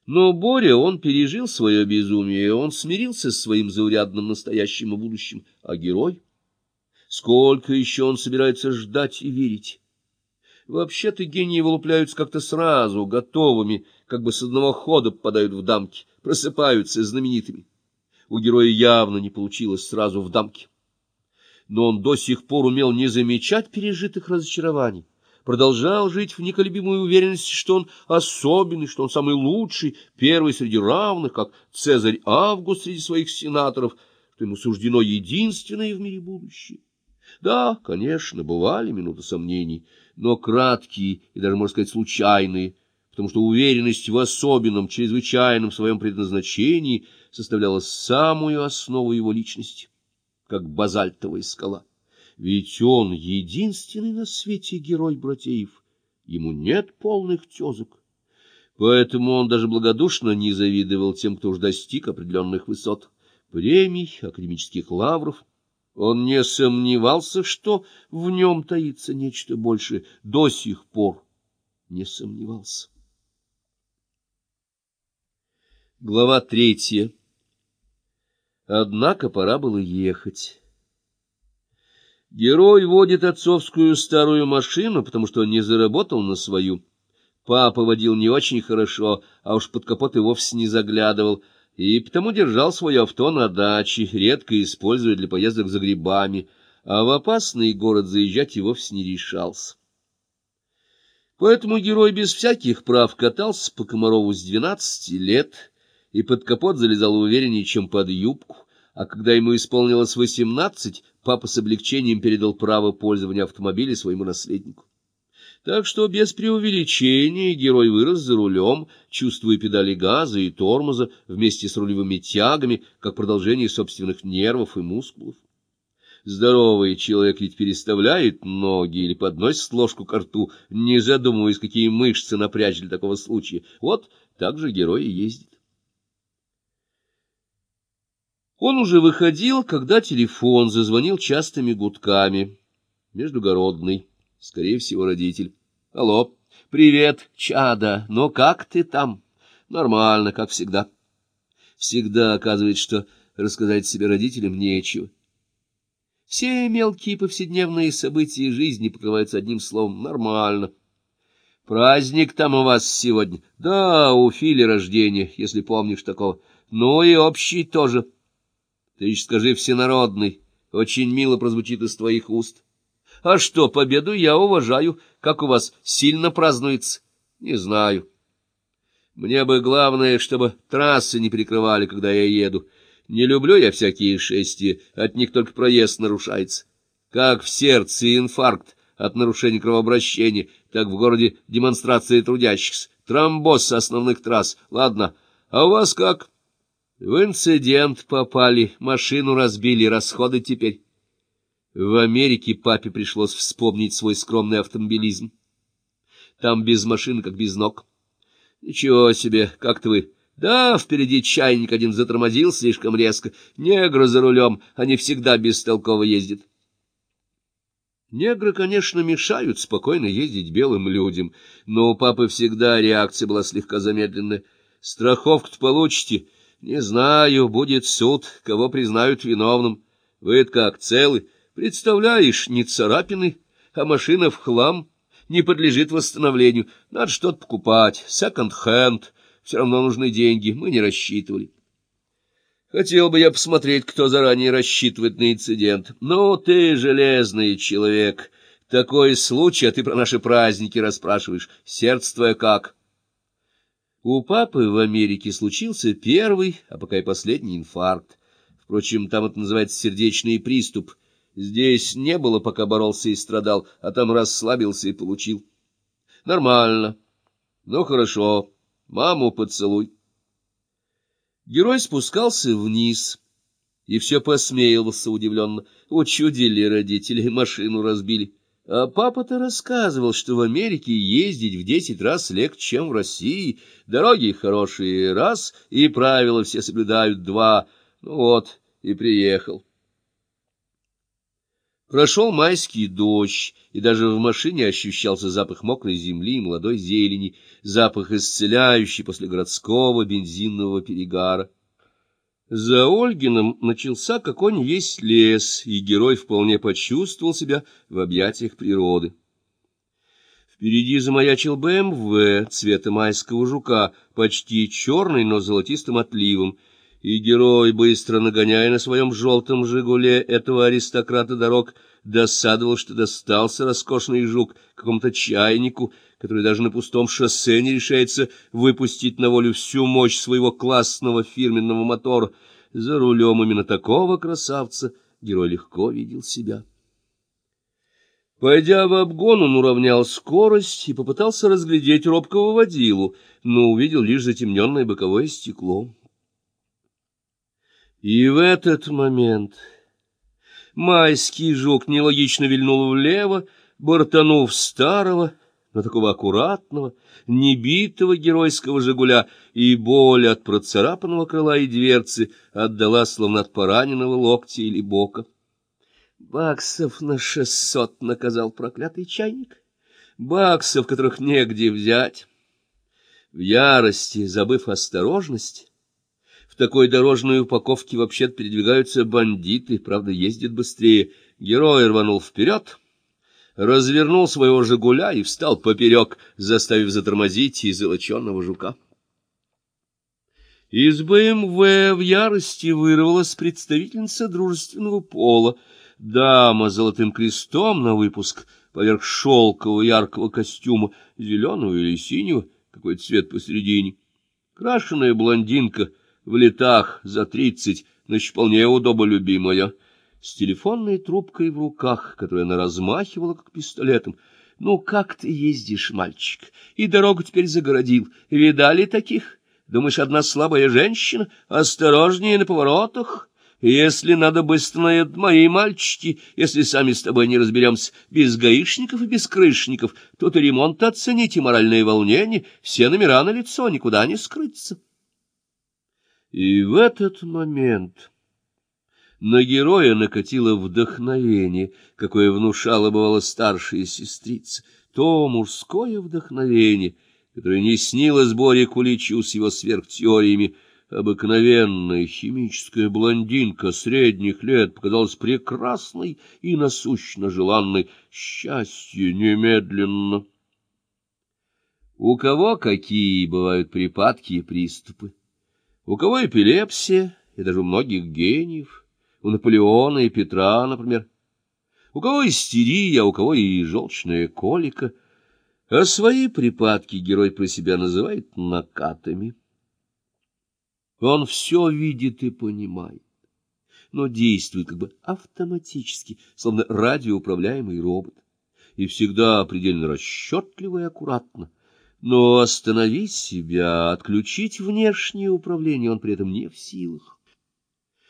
Но Боря, он пережил свое безумие, он смирился с своим заурядным настоящим и будущим. А герой? Сколько еще он собирается ждать и верить? Вообще-то гении вылупляются как-то сразу, готовыми, как бы с одного хода попадают в дамки, просыпаются знаменитыми. У героя явно не получилось сразу в дамки. Но он до сих пор умел не замечать пережитых разочарований, продолжал жить в неколебимой уверенности, что он особенный, что он самый лучший, первый среди равных, как Цезарь Август среди своих сенаторов, что ему суждено единственное в мире будущее. Да, конечно, бывали минуты сомнений, но краткие и даже, можно сказать, случайные, потому что уверенность в особенном, чрезвычайном своем предназначении составляла самую основу его личности, как базальтовая скала. Ведь он единственный на свете герой Братеев, ему нет полных тезок. Поэтому он даже благодушно не завидовал тем, кто уж достиг определенных высот, премий, академических лавров. Он не сомневался, что в нем таится нечто большее, до сих пор не сомневался. Глава 3. Однако пора было ехать. Герой водит отцовскую старую машину, потому что он не заработал на свою. Папа водил не очень хорошо, а уж под капот и вовсе не заглядывал, и потому держал свое авто на даче, редко используя для поездок за грибами, а в опасный город заезжать и вовсе не решался. Поэтому герой без всяких прав катался по Комарову с 12 лет и под капот залезал увереннее, чем под юбку, а когда ему исполнилось 18, папа с облегчением передал право пользования автомобиля своему наследнику. Так что без преувеличения герой вырос за рулем, чувствуя педали газа и тормоза вместе с рулевыми тягами, как продолжение собственных нервов и мускулов. Здоровый человек ведь переставляет ноги или подносит ложку ко рту, не задумываясь, какие мышцы напрячь для такого случая. Вот так же герой и ездит. Он уже выходил, когда телефон зазвонил частыми гудками. Междугородный. Скорее всего, родитель. Алло. Привет, чада. Ну как ты там? Нормально, как всегда. Всегда оказывается, что рассказать себе родителям нечего. Все мелкие повседневные события жизни покрываются одним словом: нормально. Праздник там у вас сегодня? Да, у Фили рождение, если помнишь такого. Ну и общий тоже. Ты еще скажи всенародный. Очень мило прозвучит из твоих уст. А что, победу я уважаю. Как у вас, сильно празднуется? Не знаю. Мне бы главное, чтобы трассы не перекрывали, когда я еду. Не люблю я всякие шествия, от них только проезд нарушается. Как в сердце инфаркт от нарушения кровообращения, так в городе демонстрации трудящихся, тромбоз основных трасс. Ладно, а у вас как? В инцидент попали, машину разбили, расходы теперь. В Америке папе пришлось вспомнить свой скромный автомобилизм. Там без машины, как без ног. Ничего себе, как-то вы... Да, впереди чайник один затормозил слишком резко. Негры за рулем, они всегда бестолково ездят. Негры, конечно, мешают спокойно ездить белым людям, но у папы всегда реакция была слегка замедленная. Страховку-то получите? Не знаю, будет суд, кого признают виновным. Вы-то как, целы? Представляешь, не царапины, а машина в хлам, не подлежит восстановлению. Надо что-то покупать, секонд-хенд. Все равно нужны деньги, мы не рассчитывали. Хотел бы я посмотреть, кто заранее рассчитывает на инцидент. Ну, ты железный человек. Такой случай, а ты про наши праздники расспрашиваешь. Сердце твое как? У папы в Америке случился первый, а пока и последний инфаркт. Впрочем, там это называется сердечный приступ. Здесь не было, пока боролся и страдал, а там расслабился и получил. Нормально. Ну, хорошо. Маму поцелуй. Герой спускался вниз и все посмеивался удивленно. Учудили родители, машину разбили. А папа-то рассказывал, что в Америке ездить в 10 раз легче, чем в России. Дороги хорошие — раз, и правила все соблюдают — два. Ну вот, и приехал. Прошел майский дождь, и даже в машине ощущался запах мокрой земли и молодой зелени, запах исцеляющий после городского бензинового перегара. За Ольгиным начался какой ни есть лес, и герой вполне почувствовал себя в объятиях природы. Впереди замаячил БМВ цвета майского жука, почти черный, но с золотистым отливом, и герой, быстро нагоняя на своем желтом «Жигуле» этого аристократа дорог, досадовал, что достался роскошный жук какому-то чайнику, который даже на пустом шоссе не решается выпустить на волю всю мощь своего классного фирменного мотора. За рулем именно такого красавца герой легко видел себя. Пойдя в обгон, он уравнял скорость и попытался разглядеть робкого водилу, но увидел лишь затемненное боковое стекло. И в этот момент майский жук нелогично вильнул влево, бортанув старого, но такого аккуратного, небитого геройского «Жигуля», и боль от процарапанного крыла и дверцы отдала, словно от пораненного локтя или бока. «Баксов на 600 наказал проклятый чайник, баксов, которых негде взять». В ярости, забыв осторожность, в такой дорожной упаковке вообще-то передвигаются бандиты, правда, ездят быстрее. Герой рванул вперед, развернул своего «Жигуля» и встал поперек, заставив затормозить и золоченого жука. Из БМВ в ярости вырвалась представительница дружественного пола, дама с золотым крестом на выпуск, поверх шелкового яркого костюма, зеленого или синего, какой цвет посередине. Крашеная блондинка в летах за 30, значит, вполне удоболюбимая, с телефонной трубкой в руках, которую она размахивала, как пистолетом. «Ну, как ты ездишь, мальчик? И дорогу теперь загородил. Видали таких? Думаешь, одна слабая женщина? Осторожнее на поворотах. Если надо быстро наедут мои мальчики, если сами с тобой не разберемся, без гаишников и без крышников, тут и ремонт оценить, и моральное волнение, все номера налицо, никуда не скрыться». И в этот момент на героя накатило вдохновение, какое внушала, бывало, старшая сестрица, то мужское вдохновение, которое не снилось Боре Куличу с его сверхтеориями. Обыкновенная химическая блондинка средних лет показалась прекрасной и насущно желанной. Счастье немедленно. У кого какие бывают припадки и приступы? У кого эпилепсия, и даже у многих гениев, у Наполеона и Петра, например. У кого истерия, а у кого и желчная колика. А свои припадки герой про себя называет накатами. Он все видит и понимает, но действует как бы автоматически, словно радиоуправляемый робот, и всегда предельно расчетливо и аккуратно. Но остановить себя, отключить внешнее управление он при этом не в силах.